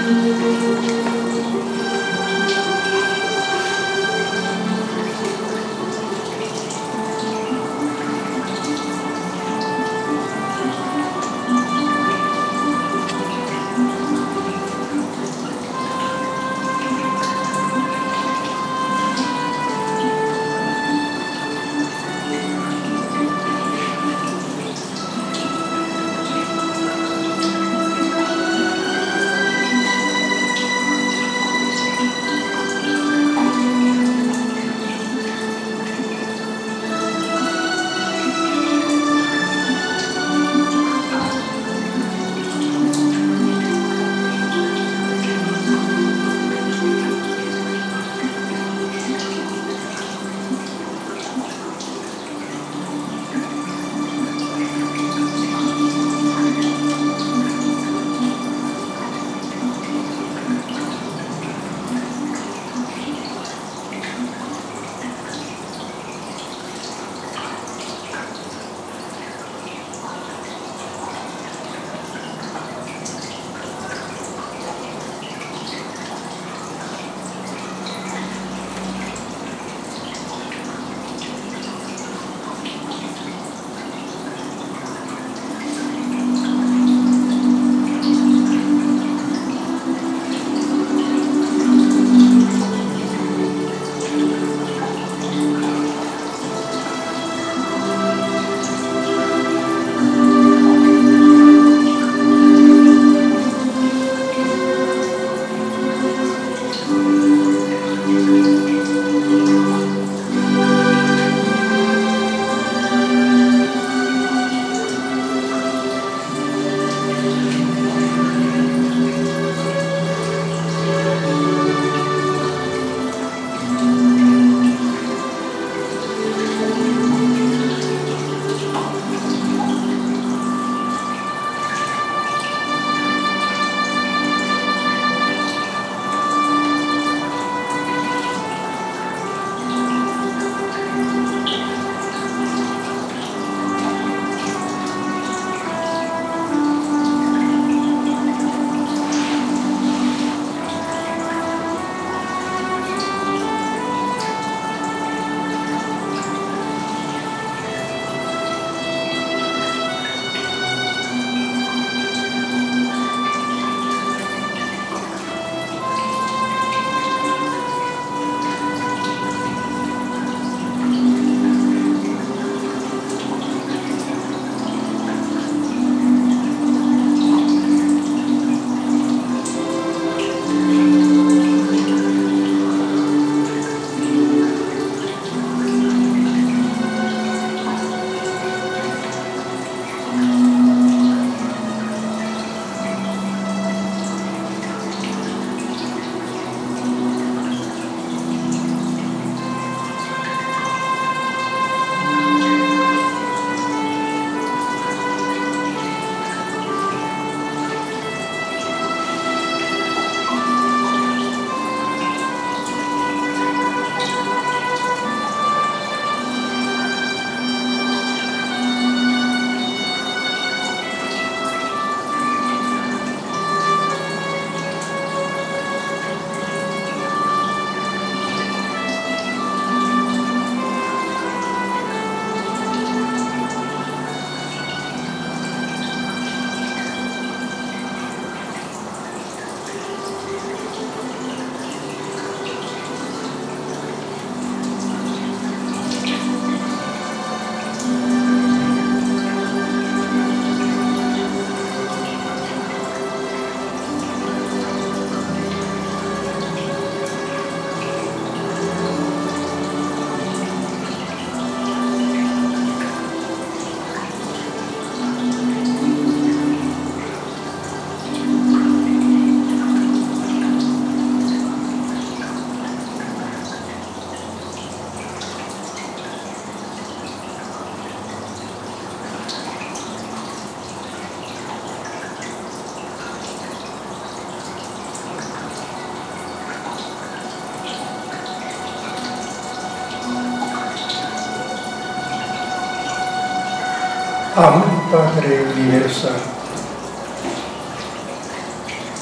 Amén, Padre universal.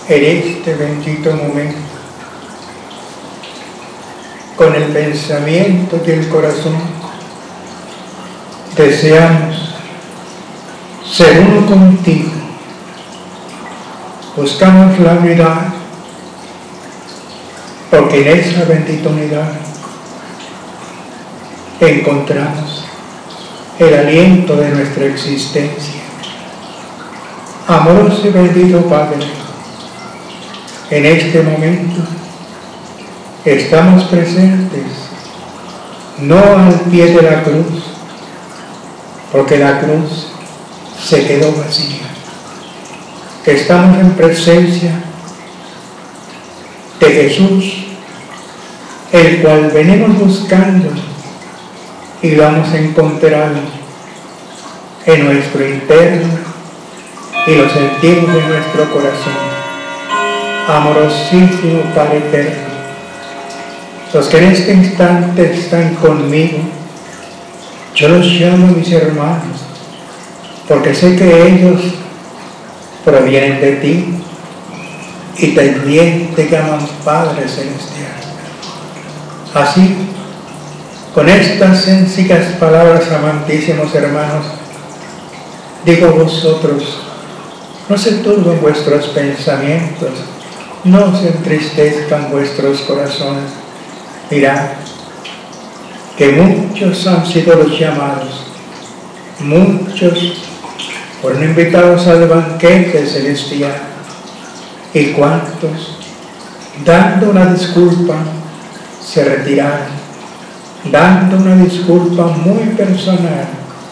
en este bendito momento, con el pensamiento y el corazón, deseamos ser uno contigo. Buscamos la unidad, porque en esa bendita unidad encontramos el aliento de nuestra existencia. Amoroso y bendito Padre, en este momento estamos presentes, no al pie de la cruz, porque la cruz se quedó vacía. Estamos en presencia de Jesús, el cual venimos buscando y lo hemos encontrado en nuestro interno y lo sentimos en nuestro corazón. Amorosísimo Padre eterno, los que en este instante están conmigo, yo los llamo mis hermanos, porque sé que ellos provienen de ti y también te llaman Padre Celestial. Así, con estas sencillas palabras, amantísimos hermanos, digo a vosotros, no se turben vuestros pensamientos, no se entristezcan vuestros corazones. Mirad que muchos han sido los llamados, muchos fueron invitados al banquete celestial, y cuántos, dando una disculpa, se retiraron, dando una disculpa muy personal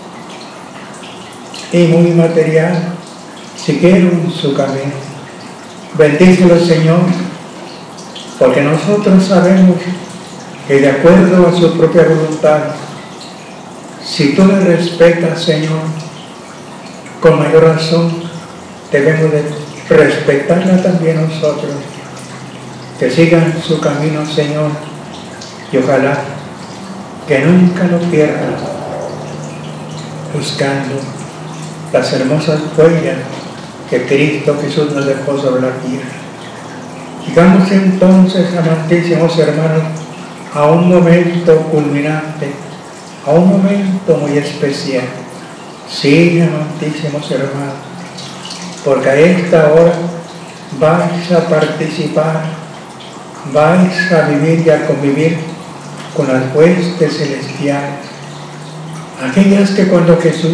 y muy material, siguieron su camino. Bendícelo, Señor, porque nosotros sabemos que de acuerdo a su propia voluntad, si tú le respetas, Señor, con mayor razón debemos de respetarla también nosotros. Que sigan su camino, Señor, y ojalá que nunca lo pierdan, buscando las hermosas huellas que Cristo Jesús nos dejó sobre la tierra. Llegamos entonces, amantísimos hermanos, a un momento culminante, a un momento muy especial. Sí, amantísimos hermanos, porque a esta hora vais a participar, vais a vivir y a convivir con las huestes celestiales, aquellas que cuando Jesús,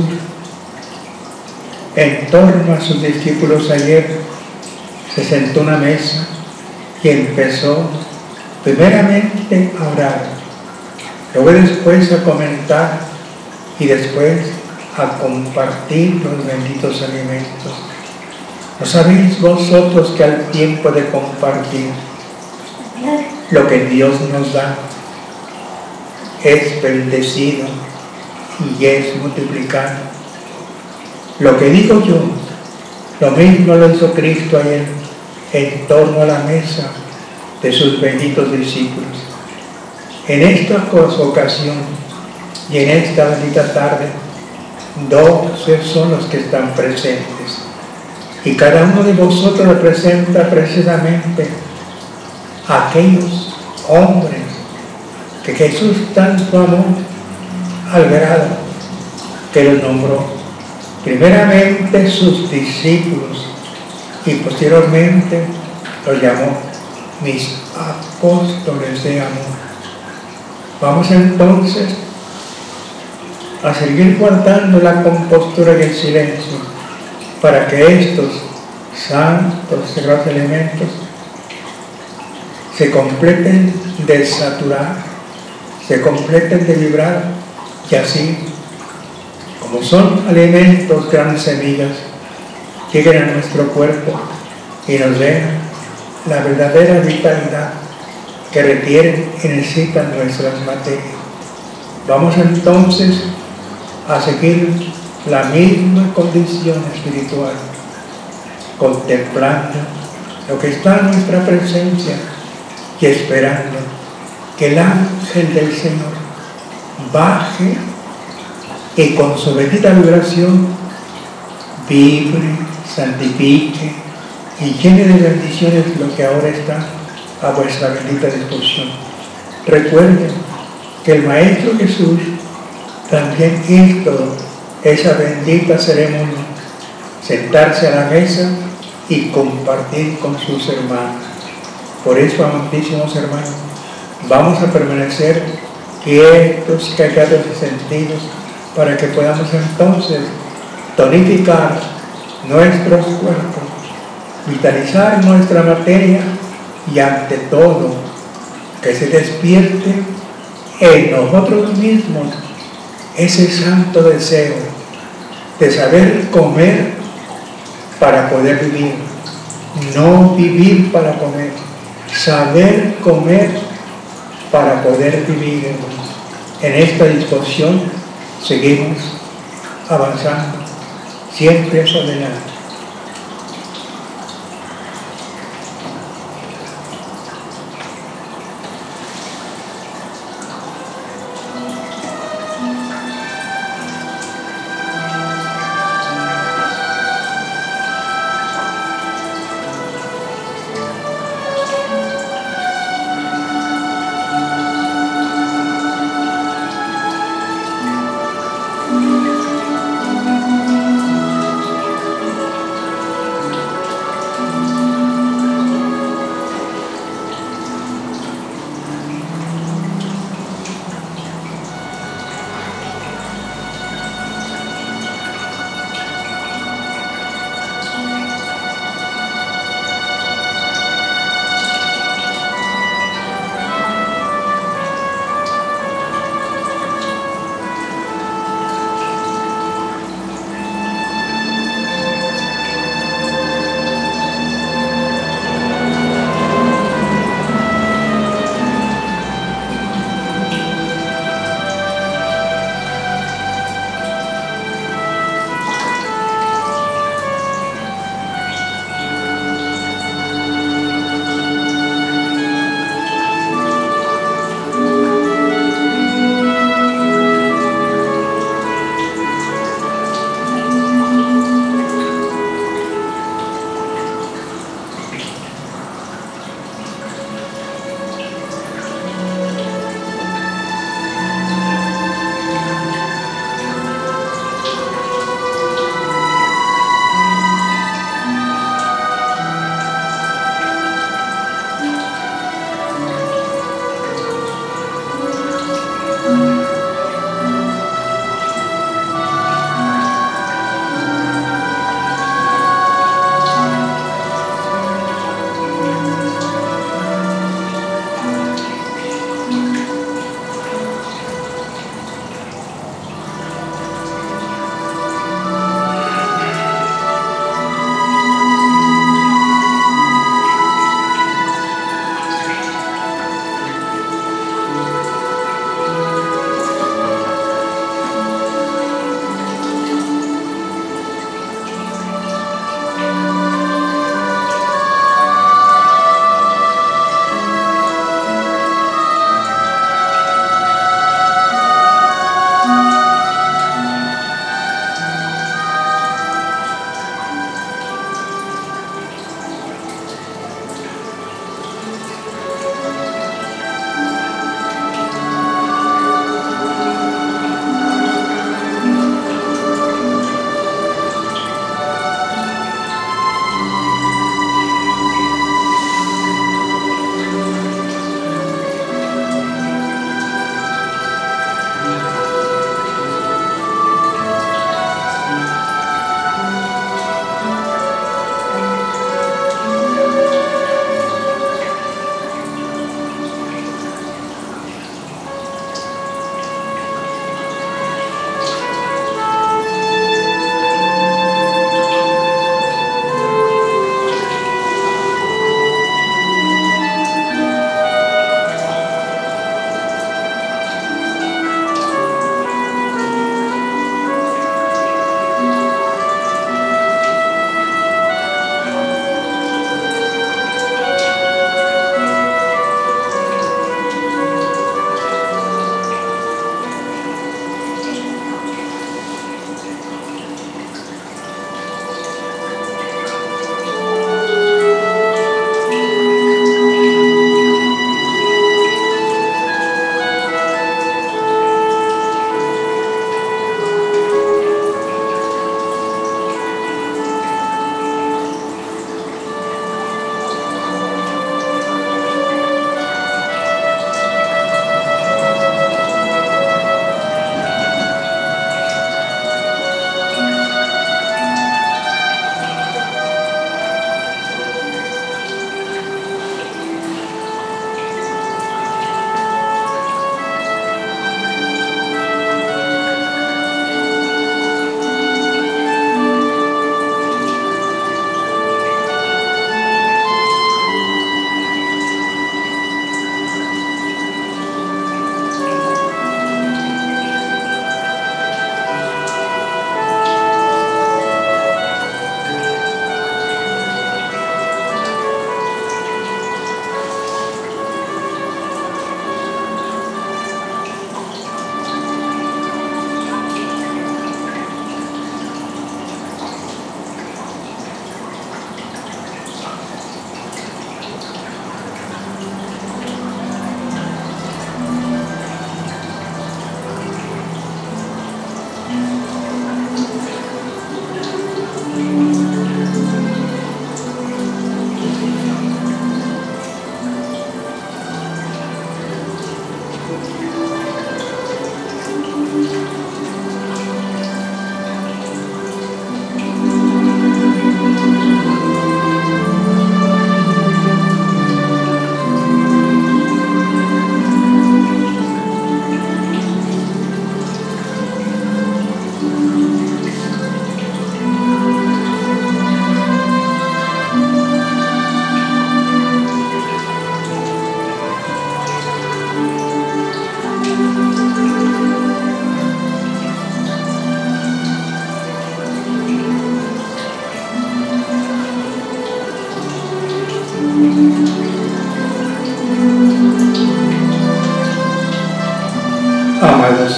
en torno a sus discípulos ayer, se sentó a una mesa y empezó primeramente a orar, luego después a comentar y después a compartir los benditos alimentos. ¿No sabéis vosotros que al tiempo de compartir lo que Dios nos da es bendecido y es multiplicado? Lo que digo yo, lo mismo lo hizo Cristo ayer en torno a la mesa de sus benditos discípulos. En esta ocasión y en esta bendita tarde, 12 son los que están presentes, y cada uno de vosotros representa precisamente a aquellos hombres que Jesús tanto amó al grado que los nombró primeramente sus discípulos y posteriormente los llamó mis apóstoles de amor. Vamos entonces a seguir guardando la compostura y el silencio para que estos santos sagrados elementos se completen de saturar, se completen de vibrar, y así, como son alimentos, grandes semillas, lleguen a nuestro cuerpo y nos den la verdadera vitalidad que requieren y necesitan nuestras materias. Vamos entonces a seguir la misma condición espiritual, contemplando lo que está en nuestra presencia y esperando que el ángel del Señor baje y con su bendita vibración vibre, santifique, y llene de bendiciones lo que ahora está a vuestra bendita disposición. Recuerden que el Maestro Jesús también hizo esa bendita ceremonia, sentarse a la mesa y compartir con sus hermanos. Por eso, amantísimos hermanos, vamos a permanecer quietos, callados y sentidos, para que podamos entonces tonificar nuestros cuerpos, vitalizar nuestra materia y ante todo que se despierte en nosotros mismos ese santo deseo de saber comer para poder vivir, no vivir para comer, saber comer para poder vivir. En esta disposición seguimos avanzando, siempre hacia adelante.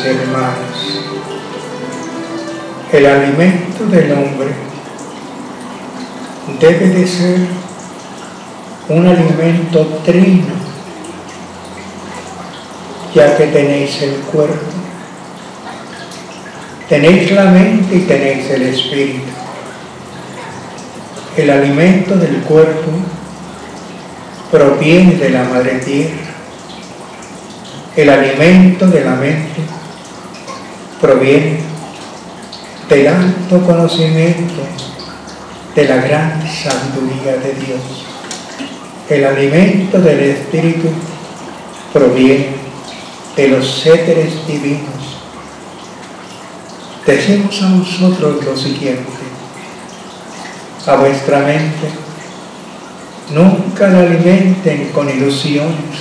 hermanos, el alimento del hombre debe de ser un alimento trino, ya que tenéis el cuerpo, tenéis la mente y tenéis el espíritu. El alimento del cuerpo proviene de la madre tierra. El alimento de la mente proviene del alto conocimiento de la gran sabiduría de Dios. El alimento del espíritu proviene de los éteres divinos. Decimos a vosotros lo siguiente: a vuestra mente nunca la alimenten con ilusiones,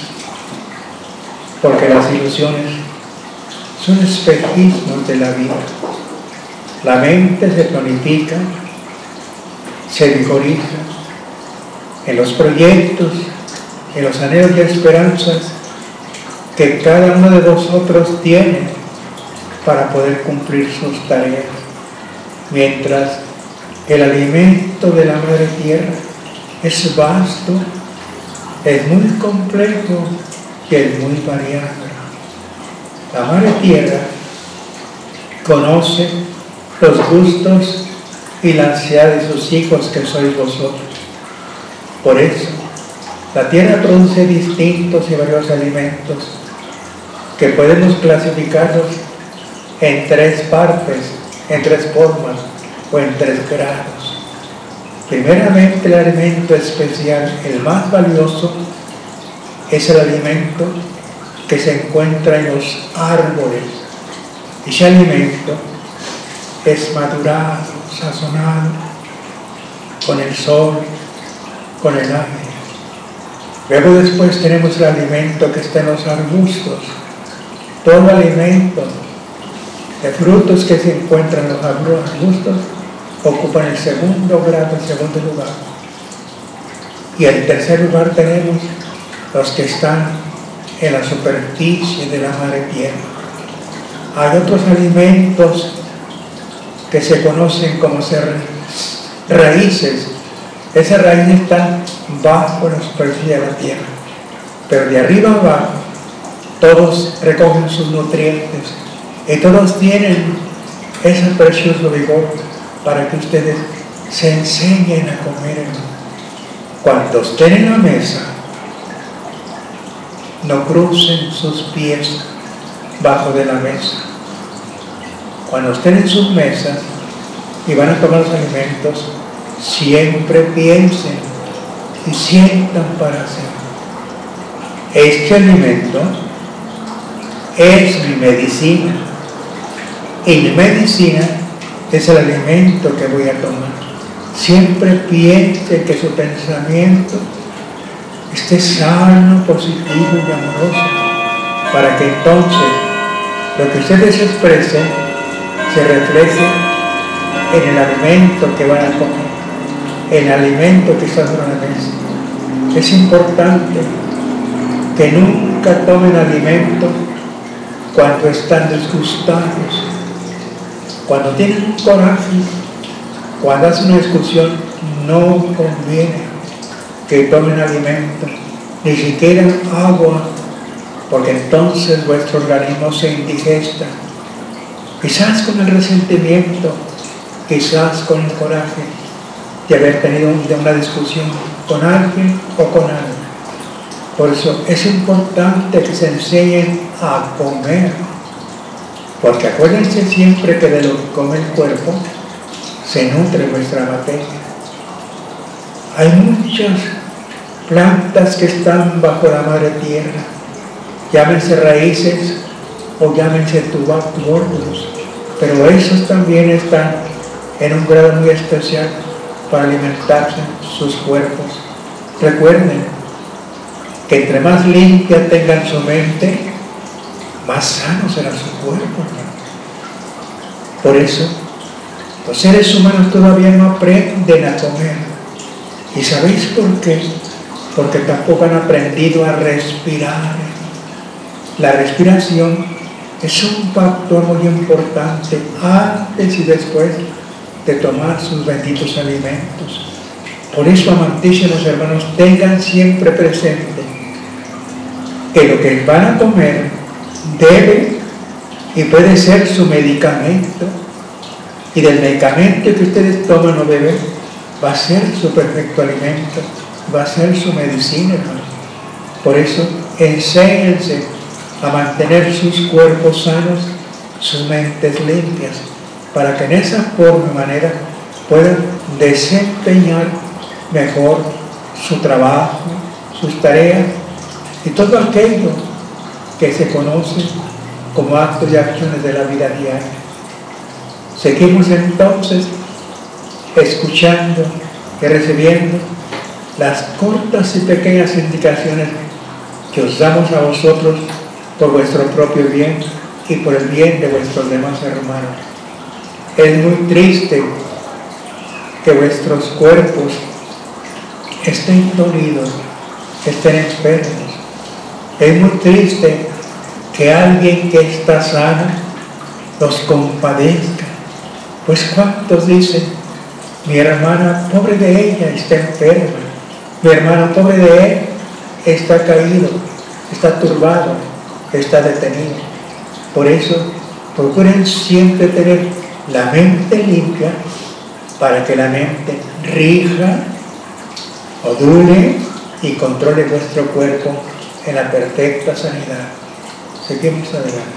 porque las ilusiones son espejismos de la vida. La mente se tonifica, se vigoriza en los proyectos, en los anhelos y esperanzas que cada uno de vosotros tiene para poder cumplir sus tareas, mientras el alimento de la madre tierra es vasto, es muy complejo y es muy variado. La madre tierra conoce los gustos y la ansiedad de sus hijos, que sois vosotros. Por eso, la tierra produce distintos y varios alimentos que podemos clasificarlos en tres partes, en tres formas o en tres grados. Primeramente, el alimento especial, el más valioso, es el alimento que se encuentra en los árboles. Ese alimento es madurado, sazonado con el sol, con el aire. Luego después tenemos el alimento que está en los arbustos. Todo alimento de frutos que se encuentran en los arbustos ocupan el segundo grado, el segundo lugar. Y en tercer lugar tenemos los que están en la superficie de la madre tierra. Hay otros alimentos que se conocen como raíces. Esas raíces están bajo la superficie de la tierra, pero de arriba abajo todos recogen sus nutrientes y todos tienen ese precioso vigor para que ustedes se enseñen a comer. Cuando estén en la mesa, no crucen sus pies bajo de la mesa. Cuando estén en sus mesas y van a tomar los alimentos, siempre piensen y sientan para hacer: este alimento es mi medicina, y mi medicina es el alimento que voy a tomar. Siempre piensen que su pensamiento esté sano, positivo y amoroso, para que entonces lo que ustedes expresen se refleje en el alimento que van a comer, en el alimento que está sobre la mesa. Es importante que nunca tomen alimento cuando están disgustados, cuando tienen un coraje, cuando hacen una discusión. No conviene que tomen alimento, ni siquiera agua, porque entonces vuestro organismo se indigesta, quizás con el resentimiento, quizás con el coraje de haber tenido una discusión con alguien o con algo. Por eso es importante que se enseñen a comer, porque acuérdense siempre que de lo que come el cuerpo se nutre vuestra materia. Hay muchas plantas que están bajo la madre tierra, llámense raíces o llámense tubérculos, pero esos también están en un grado muy especial para alimentarse sus cuerpos. Recuerden que entre más limpia tengan su mente, más sano será su cuerpo. Por eso, los seres humanos todavía no aprenden a comer. ¿Y sabéis por qué? Porque tampoco han aprendido a respirar. La respiración es un factor muy importante antes y después de tomar sus benditos alimentos. Por eso, amantísimos hermanos, tengan siempre presente que lo que van a comer debe y puede ser su medicamento, y del medicamento que ustedes toman o beben va a ser su perfecto alimento, va a ser su medicina, hermanos. Por eso, enséñense a mantener sus cuerpos sanos, sus mentes limpias, para que en esa forma y manera puedan desempeñar mejor su trabajo, sus tareas y todo aquello que se conoce como actos y acciones de la vida diaria. Seguimos entonces escuchando y recibiendo las cortas y pequeñas indicaciones que os damos a vosotros por vuestro propio bien y por el bien de vuestros demás hermanos. Es muy triste que vuestros cuerpos estén dolidos, estén enfermos. Es muy triste que alguien que está sano los compadezca. Pues ¿cuántos dicen: mi hermana, pobre de ella, está enferma, mi hermano, pobre de él, está caído, está turbado, está detenido? Por eso, procuren siempre tener la mente limpia, para que la mente rija, module y controle vuestro cuerpo en la perfecta sanidad. Seguimos adelante.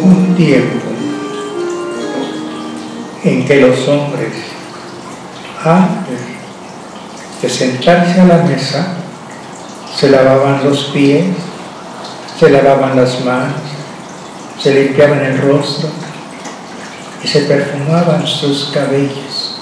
Hubo un tiempo en que los hombres, antes de sentarse a la mesa, se lavaban los pies, se lavaban las manos, se limpiaban el rostro y se perfumaban sus cabellos.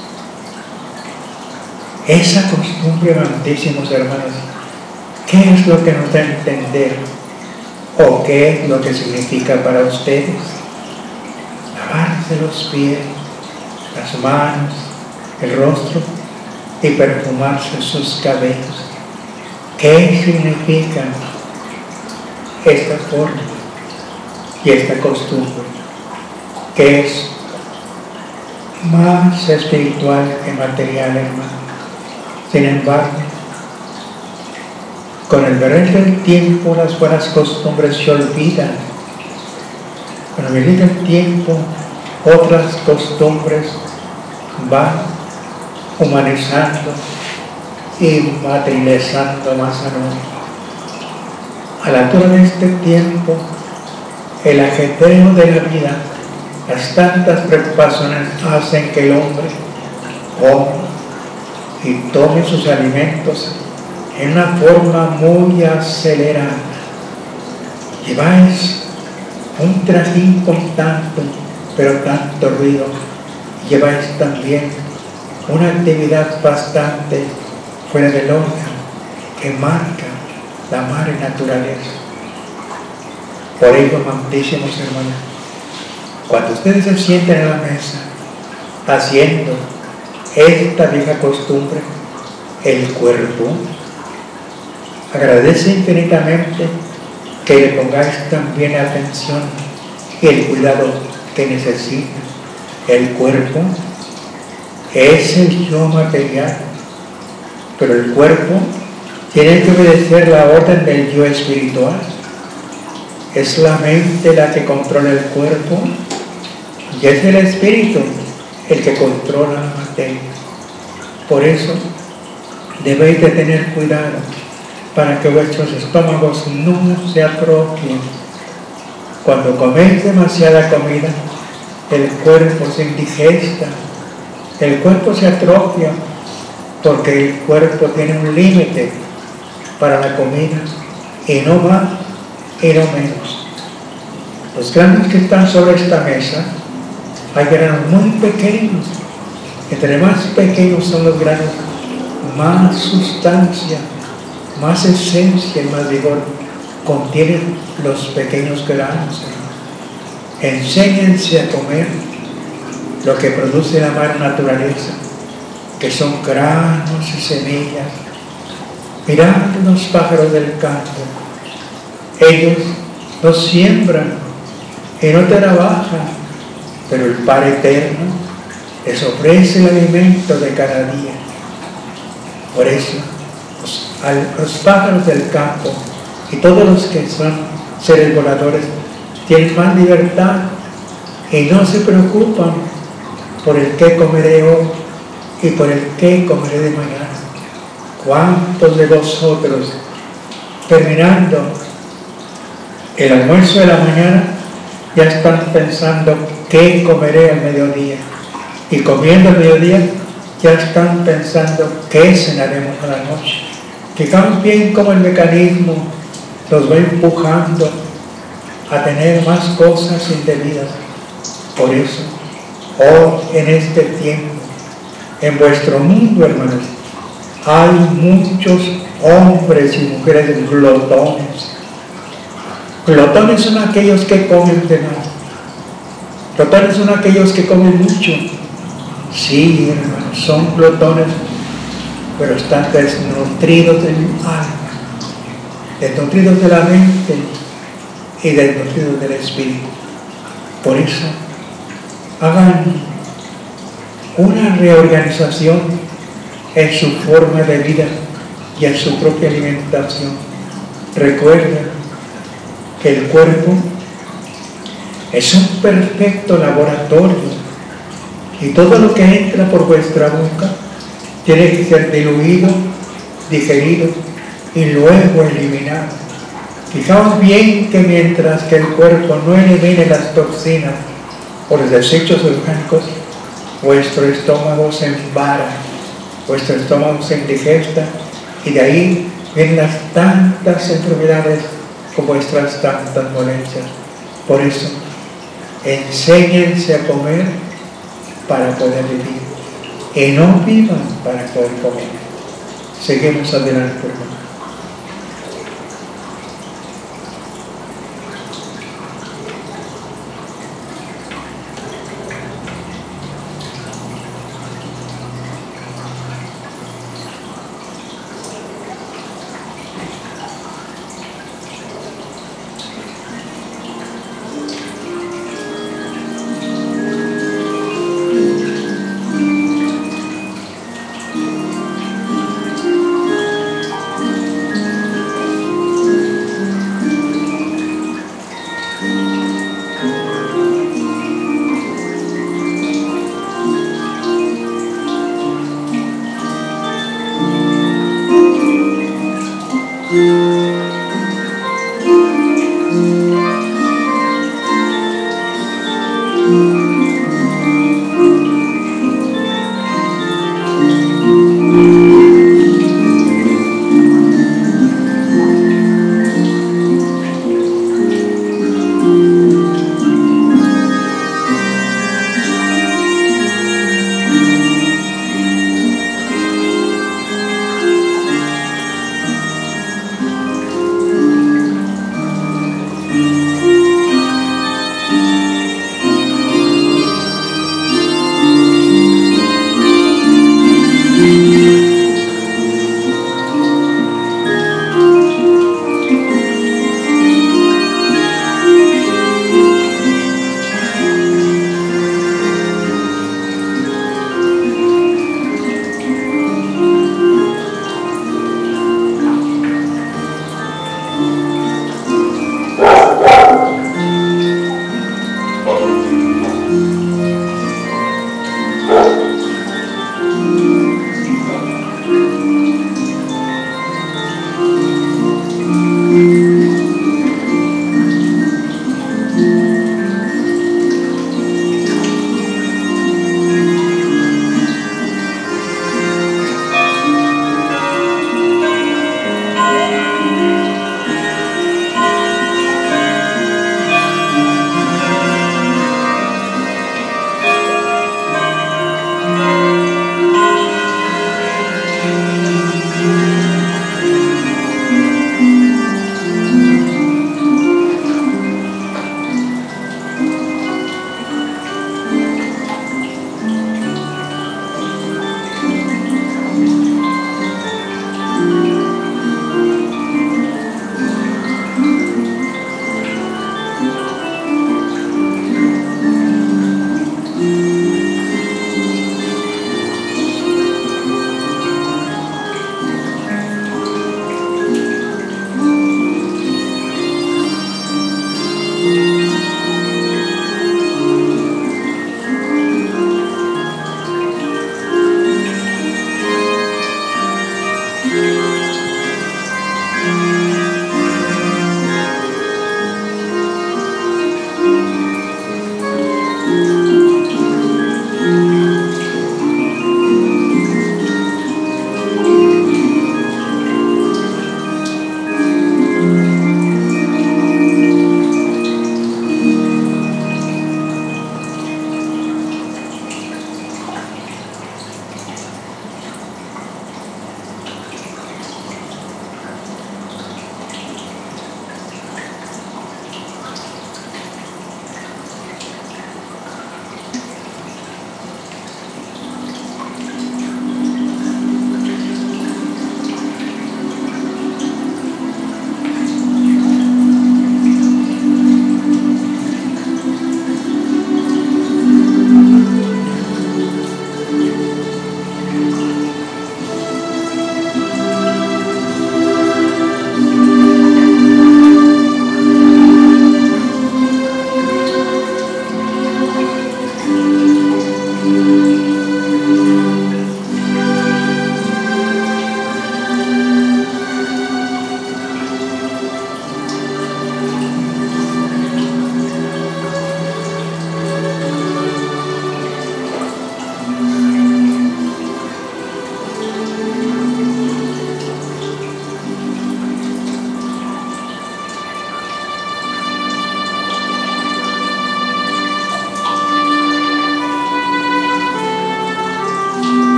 Esa costumbre, amantísimos hermanos, ¿qué es lo que nos da a entender? ¿O qué es lo que significa para ustedes? Lavarse los pies, las manos, el rostro y perfumarse sus cabellos. ¿Qué significa esta forma y esta costumbre? Que es más espiritual que material, hermano. Sin embargo, con el correr del tiempo las buenas costumbres se olvidan. Con el venir del tiempo otras costumbres van humanizando y materializando más a nosotros. A la altura de este tiempo, el ajetreo de la vida, las tantas preocupaciones hacen que el hombre coma y tome sus alimentos en una forma muy acelerada. Lleváis un trajín con tanto, pero tanto ruido. Lleváis también una actividad bastante fuera del orden que marca la madre naturaleza. Por ello, amantísimos hermanos, cuando ustedes se sienten en la mesa haciendo esta vieja costumbre, el cuerpo agradece infinitamente que le pongáis también atención y el cuidado que necesita. El cuerpo es el yo material, pero el cuerpo tiene que obedecer la orden del yo espiritual. Es la mente la que controla el cuerpo y es el espíritu el que controla la materia. Por eso debéis de tener cuidado para que vuestros estómagos no se atrofien. Cuando coméis demasiada comida, el cuerpo se indigesta, el cuerpo se atrofia, porque el cuerpo tiene un límite para la comida y no más y no menos. Los granos que están sobre esta mesa, hay granos muy pequeños. Entre más pequeños son los granos, más sustancia, más esencia y más vigor contienen los pequeños granos. Enséñense a comer lo que produce la madre naturaleza, que son granos y semillas. Mirad los pájaros del campo. Ellos no siembran y no trabajan, pero el Padre Eterno les ofrece el alimento de cada día. Por eso, los pájaros del campo y todos los que son seres voladores tienen más libertad y no se preocupan por el qué comeré hoy y por el qué comeré de mañana. ¿Cuántos de vosotros, terminando el almuerzo de la mañana, ya están pensando qué comeré al mediodía? Y comiendo al mediodía, ya están pensando qué cenaremos a la noche. Fijaos bien cómo el mecanismo nos va empujando a tener más cosas indebidas. Por eso, hoy en este tiempo, en vuestro mundo, hermanos, hay muchos hombres y mujeres glotones. Glotones son aquellos que comen de más. Glotones son aquellos que comen mucho. Sí, hermanos, son glotones, pero están desnutridos del alma, desnutridos de la mente y desnutridos del espíritu. Por eso, hagan una reorganización en su forma de vida y en su propia alimentación. Recuerden que el cuerpo es un perfecto laboratorio y todo lo que entra por vuestra boca tiene que ser diluido, digerido y luego eliminado. Fijaos bien que mientras que el cuerpo no elimine las toxinas o los desechos orgánicos, vuestro estómago se embara, vuestro estómago se indigesta, y de ahí vienen las tantas enfermedades con vuestras tantas dolencias. Por eso, enséñense a comer para poder vivir, y no vivan para poder comer. Seguimos adelante, hermano.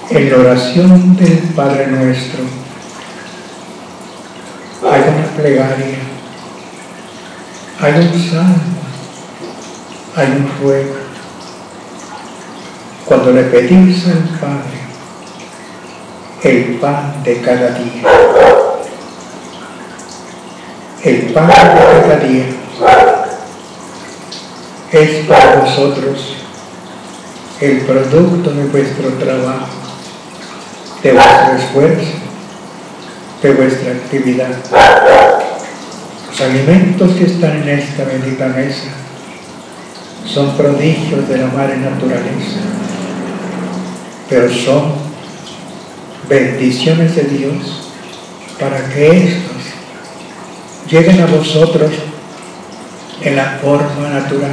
En la oración del Padre Nuestro hay una plegaria, hay un salmo, hay un ruego. Cuando le pedís al Padre el pan de cada día, el pan de cada día es para vosotros el producto de vuestro trabajo, de vuestro esfuerzo, de vuestra actividad. Los alimentos que están en esta bendita mesa son prodigios de la madre naturaleza, pero son bendiciones de Dios para que estos lleguen a vosotros en la forma natural.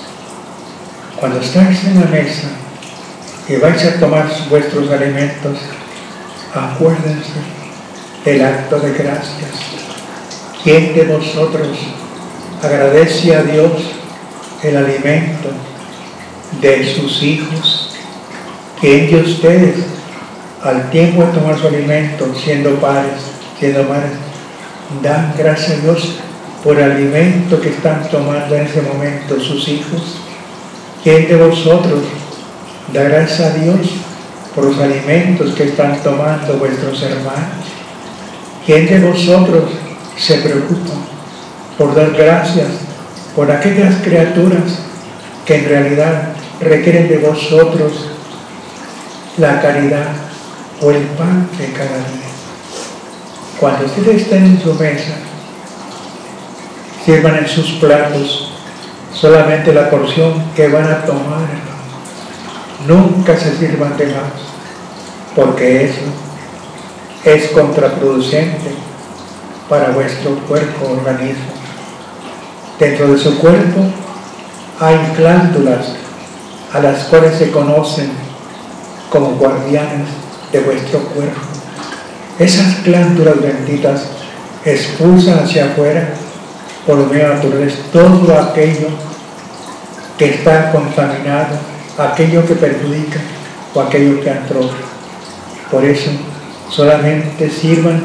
Cuando estáis en la mesa y vais a tomar vuestros alimentos, acuérdense del acto de gracias. ¿Quién de vosotros agradece a Dios el alimento de sus hijos? ¿Quién de ustedes, al tiempo de tomar su alimento, siendo padres, siendo madres, dan gracias a Dios por el alimento que están tomando en ese momento sus hijos? ¿Quién de vosotros da gracias a Dios por los alimentos que están tomando vuestros hermanos? ¿Quién de vosotros se preocupa por dar gracias por aquellas criaturas que en realidad requieren de vosotros la caridad o el pan de cada día? Cuando ustedes estén en su mesa, sirvan en sus platos solamente la porción que van a tomar. Nunca se sirvan de más, porque eso es contraproducente para vuestro cuerpo, organismo. Dentro de su cuerpo hay glándulas a las cuales se conocen como guardianes de vuestro cuerpo. Esas glándulas benditas expulsan hacia afuera por los medios naturales todo aquello que está contaminado, aquello que perjudica o aquello que atrofia. Por eso solamente sirvan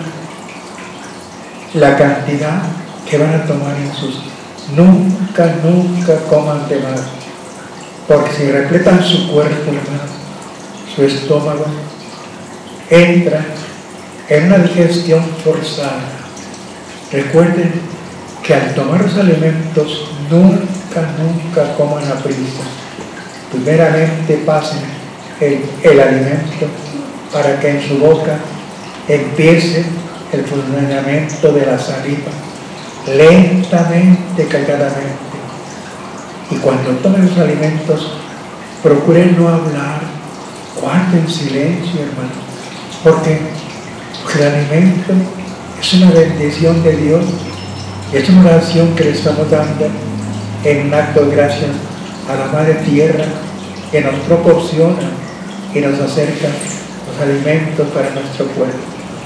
la cantidad que van a tomar en sus... Nunca coman de más, porque si repletan su cuerpo, hermano, su estómago entra en una digestión forzada. Recuerden que al tomar los alimentos nunca coman a prisa. Primeramente pasen el alimento para que en su boca empiece el funcionamiento de la saliva, lentamente, calladamente. Y cuando tomen los alimentos, procuren no hablar, guarden silencio, hermano, porque el alimento es una bendición de Dios, es una oración que le estamos dando en un acto de gracias a la Madre Tierra, que nos proporciona y nos acerca los alimentos para nuestro cuerpo.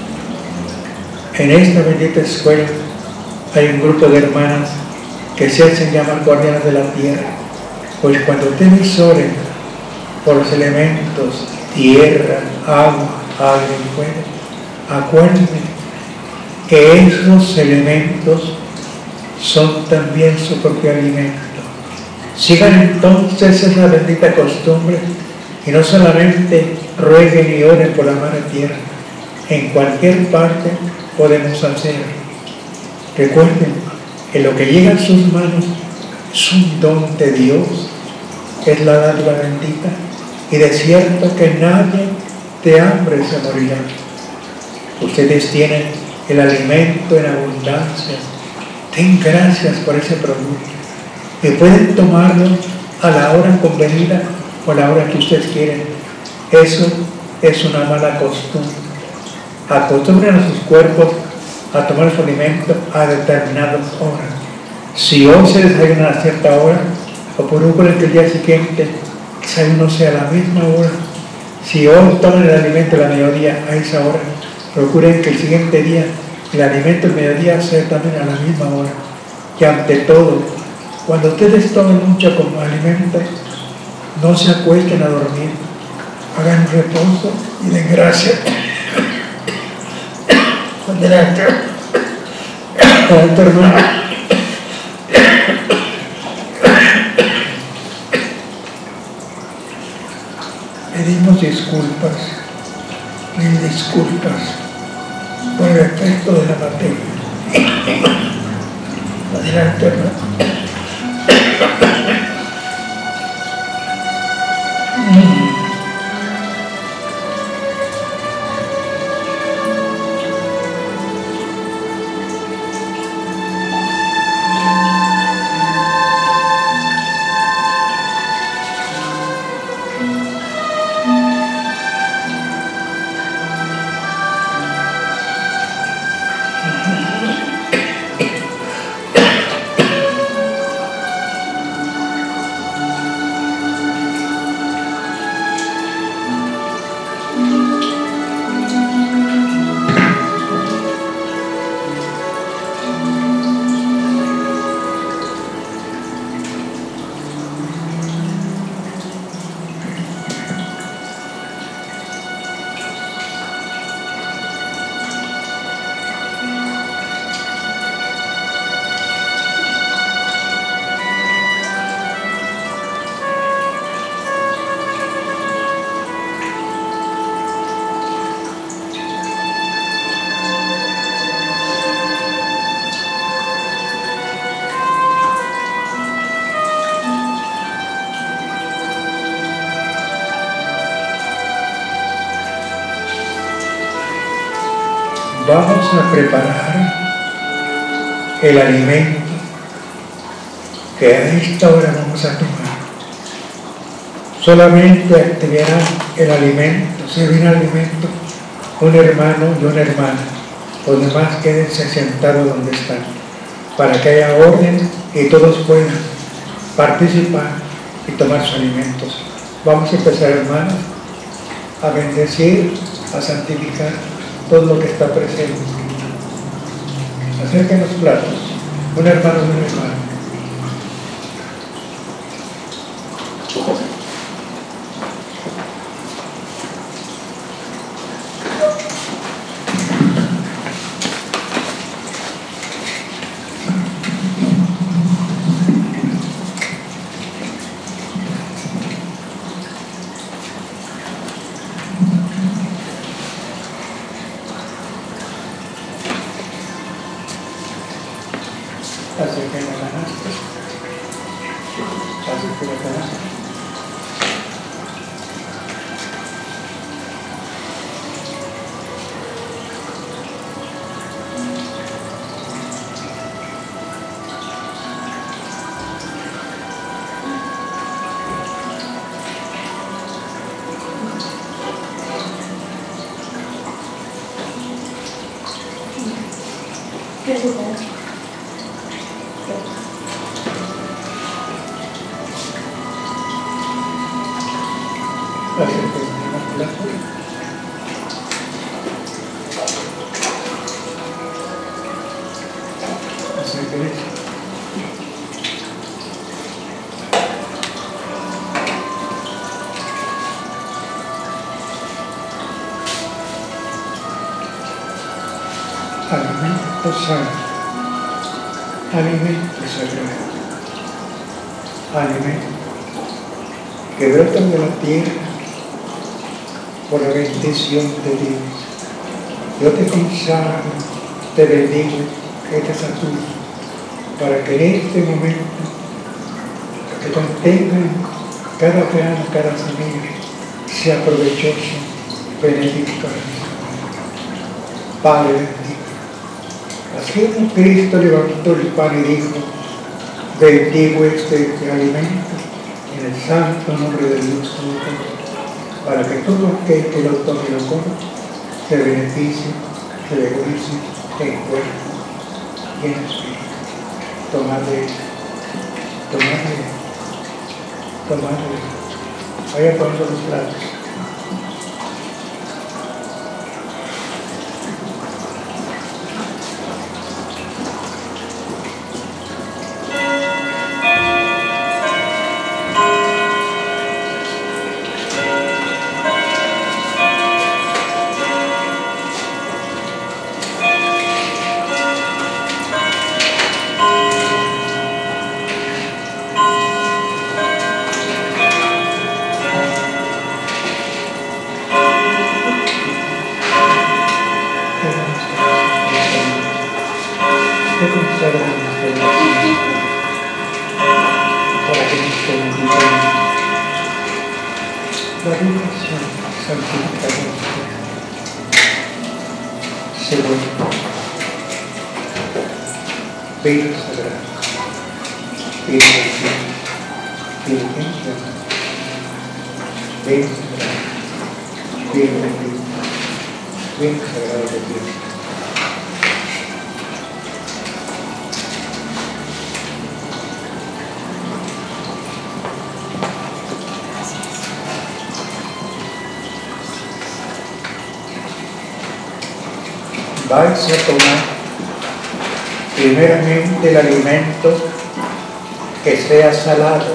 En esta bendita escuela hay un grupo de hermanas que se hacen llamar guardianas de la tierra, pues cuando ustedes oren por los elementos, tierra, agua, aire y fuego, acuérdense que esos elementos son también su propio alimento. Sigan entonces esa bendita costumbre y no solamente rueguen y oren por la Madre Tierra, en cualquier parte podemos hacer. Recuerden que lo que llega a sus manos es un don de Dios, es la dádiva bendita, y de cierto que nadie de hambre se morirá. Ustedes tienen el alimento en abundancia, den gracias por ese producto, y pueden tomarlo a la hora convenida o a la hora que ustedes quieren. Eso es una mala costumbre. Acostumbren a sus cuerpos a tomar su alimento a determinadas horas. Si hoy se desayuna a cierta hora, o procuren que el día siguiente el desayuno sea a la misma hora. Si hoy toman el alimento a la mediodía a esa hora, procuren que el siguiente día el alimento del mediodía sea también a la misma hora. Que ante todo, cuando ustedes tomen mucho como alimento, no se acuesten a dormir, hagan reposo y de gracia delante hermano. Pedimos disculpas, mil disculpas por el efecto de la materia. Adelante, hermano. Vamos a preparar el alimento que a esta hora vamos a tomar. Solamente activarán el alimento, servirá alimento un hermano y una hermana. Los demás quédense sentados donde están, para que haya orden y todos puedan participar y tomar sus alimentos. Vamos a empezar, hermanos, a bendecir, a santificar todo lo que está presente. Acerquen los platos, un hermano y una hermana. Acerquen la canasta. Acerquen la canasta. Alimento sano, alimento sagrado, alimento que brotan de la tierra por la bendición de Dios. Yo te consagro, te bendigo, esta es tuya, para que en este momento que contengan cada grano, cada semilla, sea provechoso, benedicto. Padre bendito. Así como Cristo levantó el pan y dijo: bendigo este alimento en el santo nombre de Dios Todopoderoso, para que todo aquel que lo tome y lo coma se beneficie, se legalice en cuerpo y en espíritu. Tomad de él, tomad de él, tomad de él. Vaya poniendo los platos. La vida santificadora se vuelve vino sagrado, vino de Dios, diligencia, vino sagrado, vino de Dios, vino sagrado de Dios. Vais a tomar primeramente el alimento que sea salado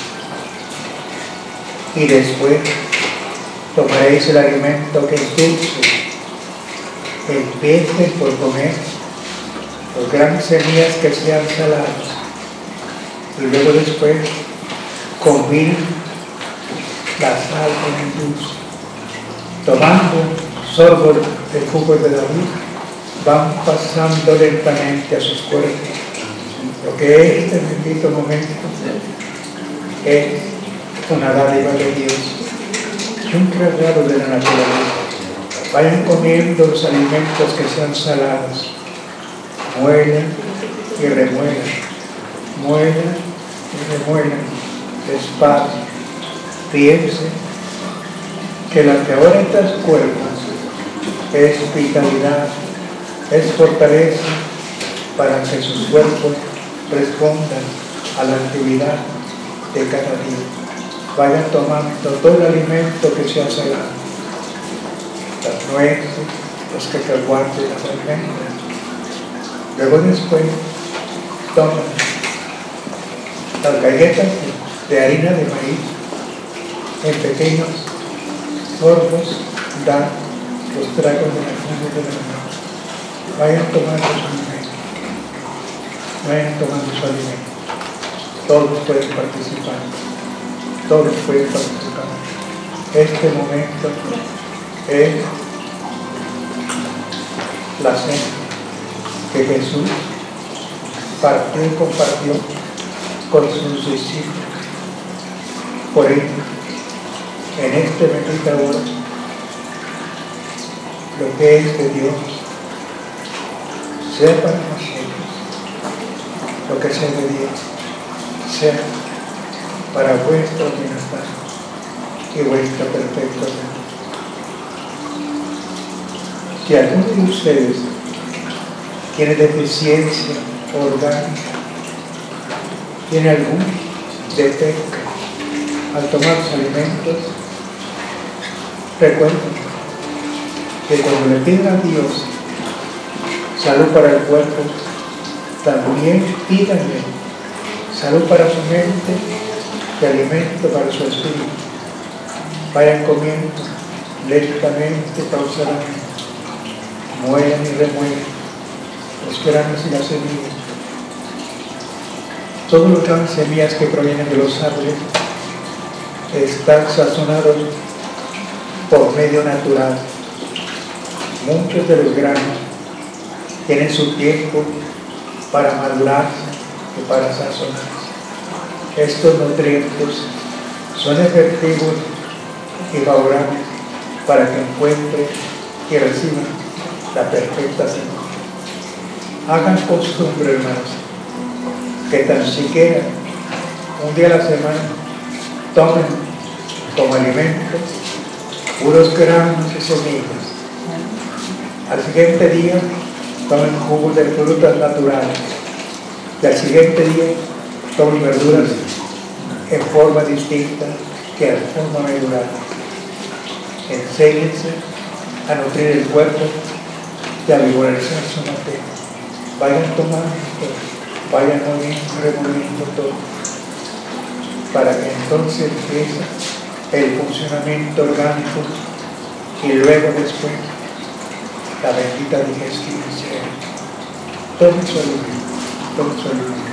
y después tomaréis el alimento que es dulce. Empiecen por comer los grandes semillas que sean saladas y luego después combinen la sal con el dulce. Tomando sorbo del jugo de la vida, van pasando lentamente a sus cuerpos. Lo que este bendito momento es una dádiva de Dios, un regalo de la naturaleza. Vayan comiendo los alimentos que sean salados, muelan y remuelan, muelan y remuelan, despacio. Piensen que la que ahora está en sus cuerpos es vitalidad, es fortaleza para que sus cuerpos respondan a la actividad de cada día. Vayan tomando todo el alimento que sea salado, las nueces, los cacahuates, las almendras. Luego después toman las galletas de harina de maíz en pequeños sorbos, dan los tragos de la fuente de la mano. Vayan tomando su alimento, vayan tomando su alimento. Todos pueden participar, todos pueden participar. Este momento es la cena que Jesús partió y compartió con sus discípulos. Por ello, en esta bendita hora, lo que es de Dios sea para nosotros, lo que sea de Dios sea para vuestro bienestar y vuestra perfecta salud. Si alguno de ustedes tiene deficiencia orgánica, tiene algún defecto al tomar sus alimentos, recuerden que cuando le piden a Dios salud para el cuerpo, también pídanle salud para su mente y alimento para su espíritu. Vayan comiendo lentamente, pausadamente, muelan y remuelan los granos y las semillas. Todos los granos y semillas que provienen de los árboles están sazonados por medio natural. Muchos de los granos tienen su tiempo para madurarse y para sazonarse. Estos nutrientes son efectivos y favorables para que encuentren y reciban la perfecta salud. Hagan costumbre, hermanos, que tan siquiera un día a la semana tomen como alimento puros granos y semillas. Al siguiente día tomen jugos de frutas naturales y al siguiente día tomen verduras en forma distinta que en forma medular. Enséñense a nutrir el cuerpo y a vigorizar su materia. Vayan tomando todo, vayan removiendo todo, para que entonces empiece el funcionamiento orgánico y luego después la bendita digestión sea. Tomen su alimento, tomen su alimento.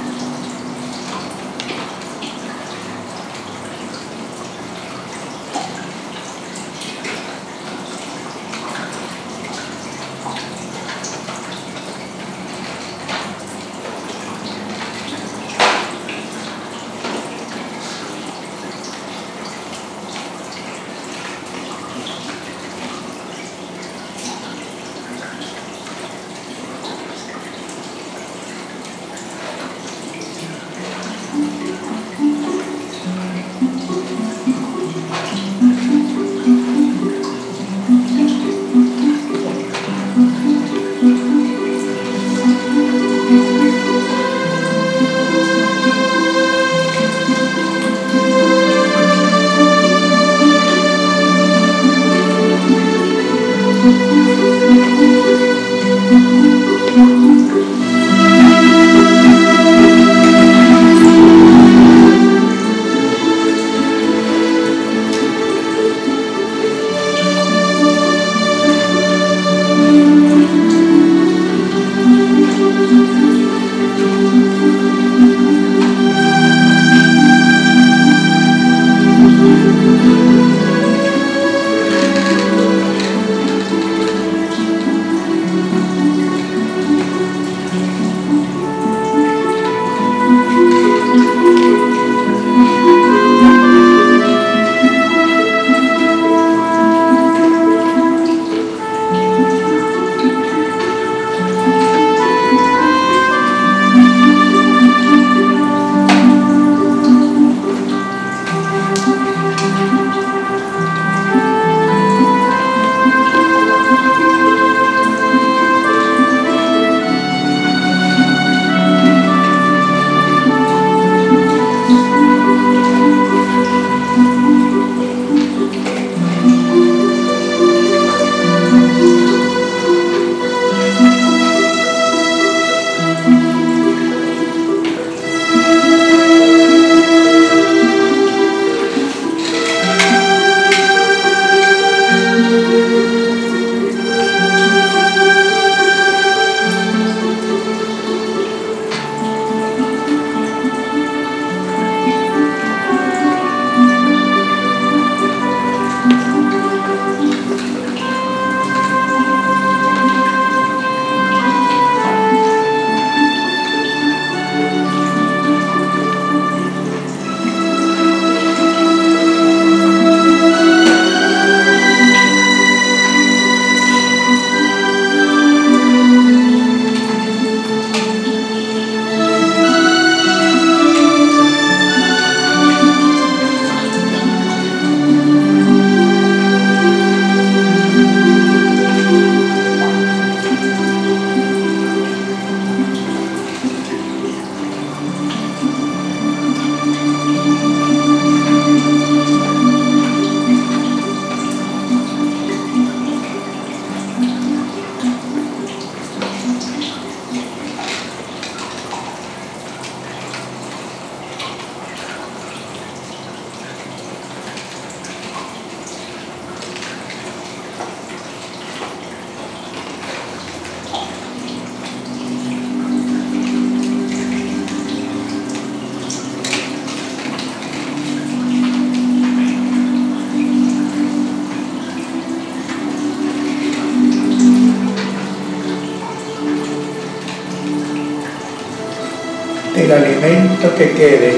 El alimento que quede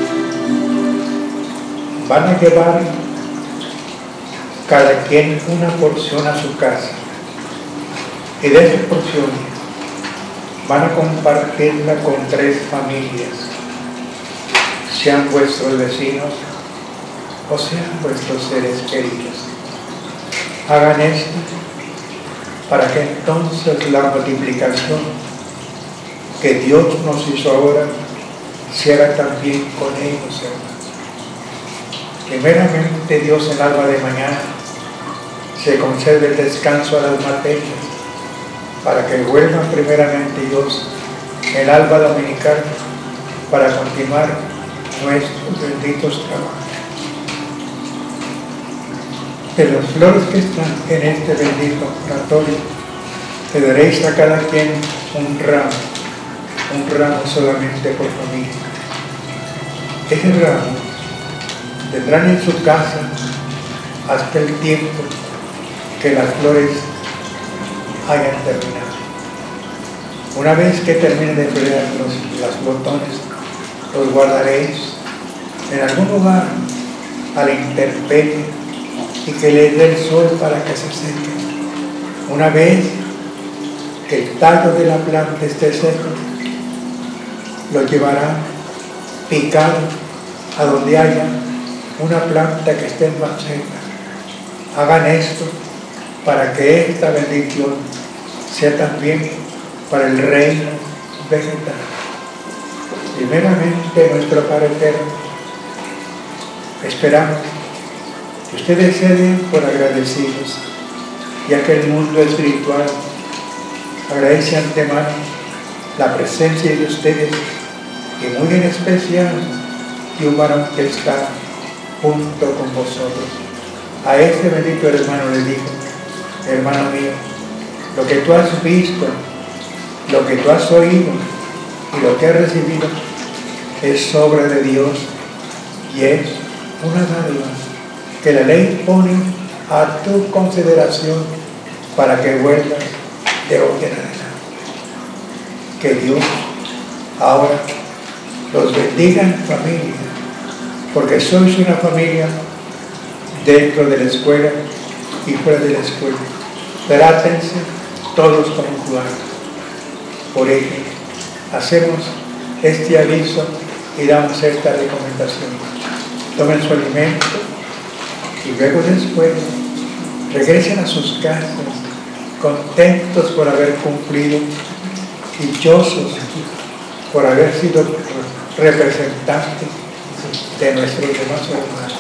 van a llevar cada quien una porción a su casa, y de esa porción van a compartirla con 3 familias, sean vuestros vecinos o sean vuestros seres queridos. Hagan esto para que entonces la multiplicación que Dios nos hizo ahora se haga también con ellos, hermanos. Primeramente, Dios en alba de mañana se concede el descanso a las materias para que vuelvan primeramente Dios el alba dominical para continuar nuestros benditos trabajos. De las flores que están en este bendito oratorio, le daréis a cada quien un ramo solamente por familia. Ese ramo tendrán en su casa hasta el tiempo que las flores hayan terminado. Una vez que terminen de florear los botones, los guardaréis en algún lugar a la intemperie y que les dé el sol para que se sequen. Una vez que el tallo de la planta esté seco, lo llevarán picado a donde haya una planta que esté más seca. Hagan esto para que esta bendición sea también para el reino vegetal. Primeramente, nuestro Padre eterno, esperamos que ustedes se den por agradecidos ya que el mundo espiritual agradece antemano la presencia de ustedes y muy en especial de un varón que está junto con vosotros. A este bendito hermano le digo: hermano mío, lo que tú has visto, lo que tú has oído y lo que has recibido es obra de Dios y es una dádiva que la ley pone a tu consideración para que vuelvas de hoy en adelante. Que Dios ahora los bendiga en familia, porque sois una familia dentro de la escuela y fuera de la escuela. Trátense todos como iguales. Por ello, hacemos este aviso y damos esta recomendación. Tomen su alimento y luego después regresen a sus casas contentos por haber cumplido, dichosos por haber sido representantes de nuestros demás hermanos.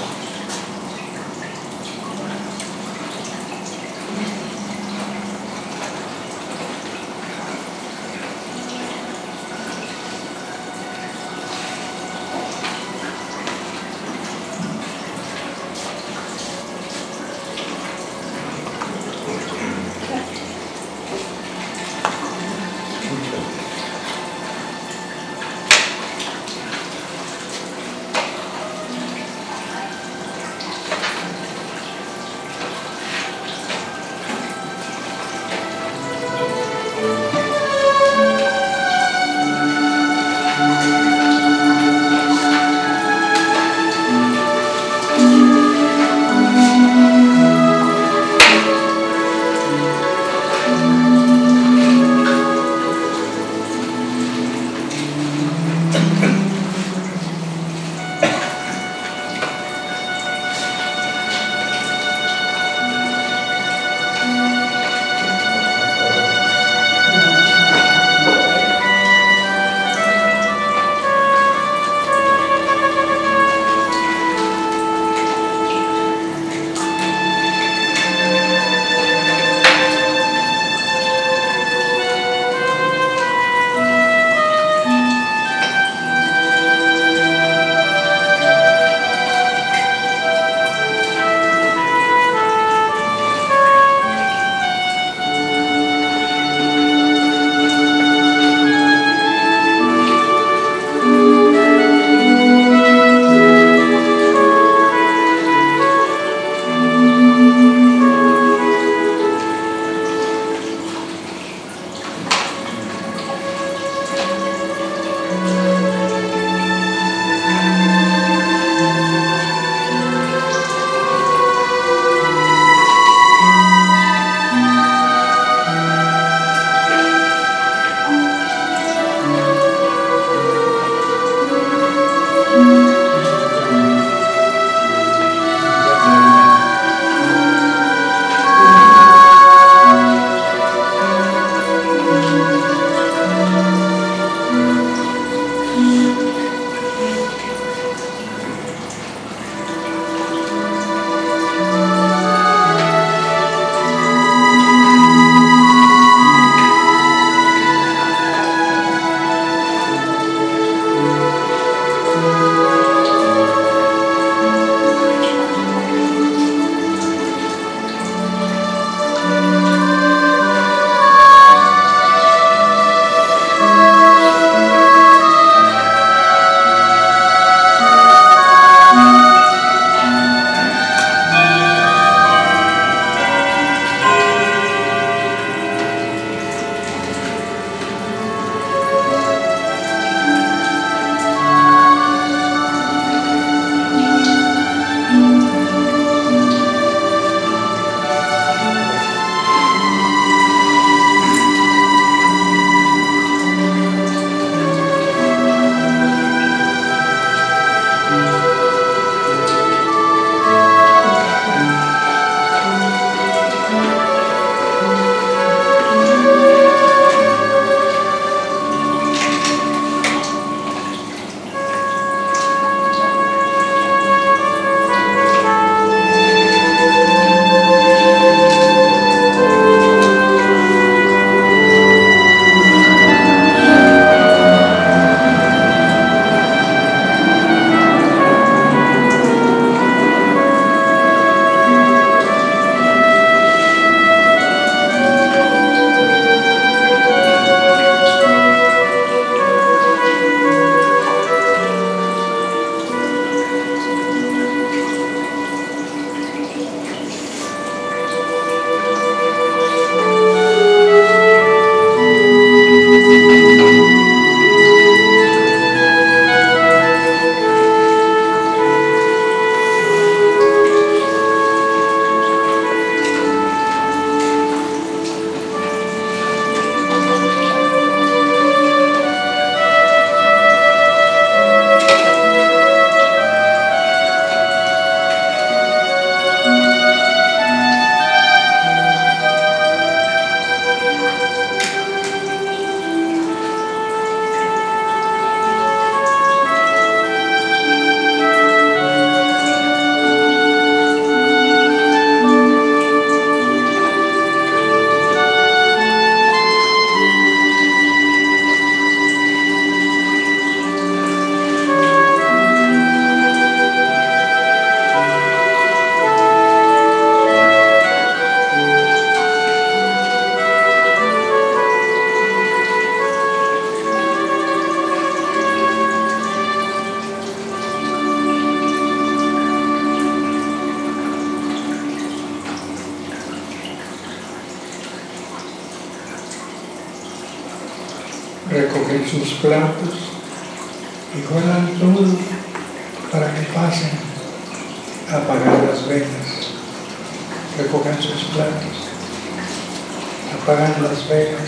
recogen sus platos y guardan todo para que pasen a apagar las velas. Recogen sus platos, apagan las velas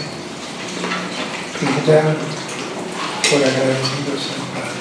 y dan por agradecidos al Padre.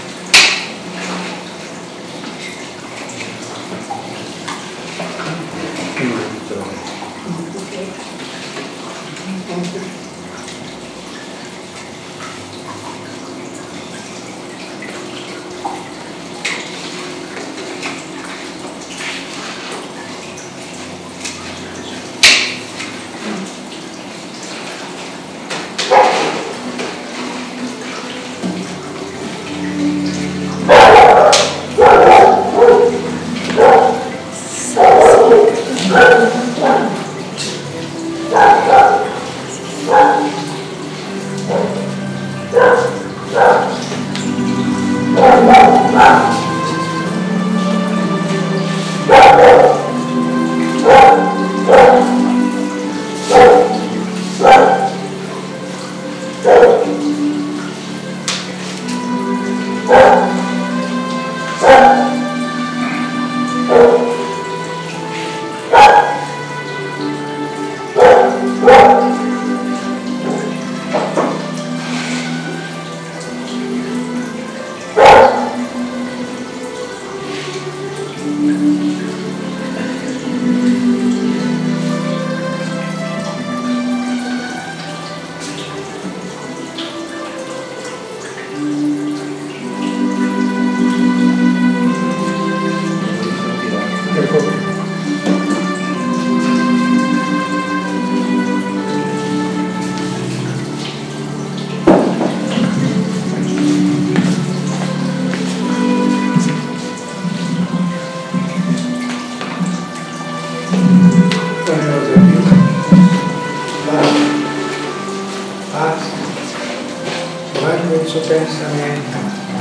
Su pensamiento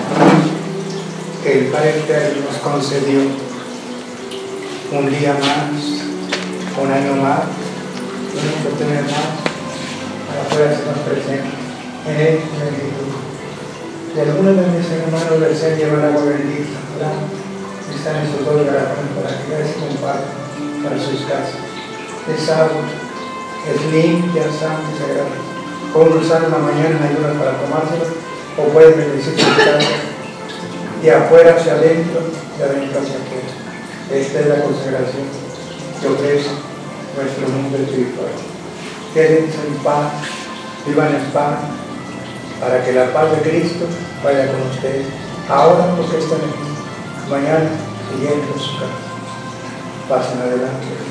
que el Padre Eterno nos concedió un día más, un año más, una oportunidad más para poder hacernos presentes en esta gratitud. Y algunos de mis hermanos desean llevar agua bendita, ¿verdad? Están esos dos garrafones para que ya se compartan para sus casas. Es agua, es limpia, santa y sagrada. Pueden usar en la mañana en ayunas para tomárselo, o pueden bendecir su casa de afuera hacia adentro, de adentro hacia afuera. Esta es la consagración que ofrece nuestro mundo espiritual. Quédense en paz, vivan en paz, para que la paz de Cristo vaya con ustedes. Ahora porque están aquí, mañana siguiendo su casa. Pasen adelante.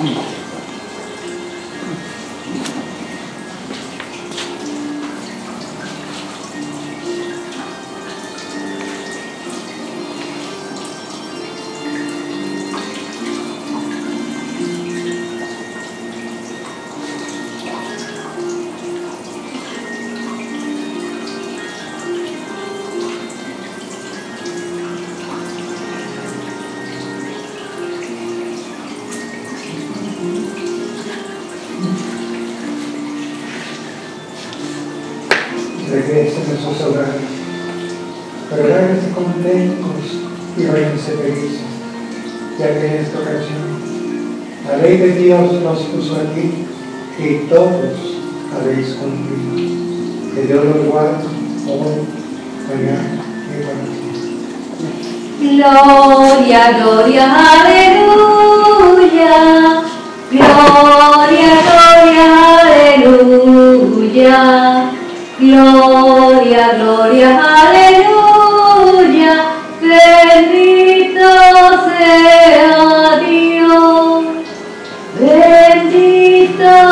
Regresen a sus hogares, pero váyanse contentos y váyanse felices, ya que en esta ocasión la ley de Dios nos puso aquí y todos habéis cumplido. Que Dios los guarde hoy, mañana y para siempre. Gloria, gloria, aleluya. Gloria, gloria, aleluya. Gloria, gloria, aleluya. Bendito sea Dios. Bendito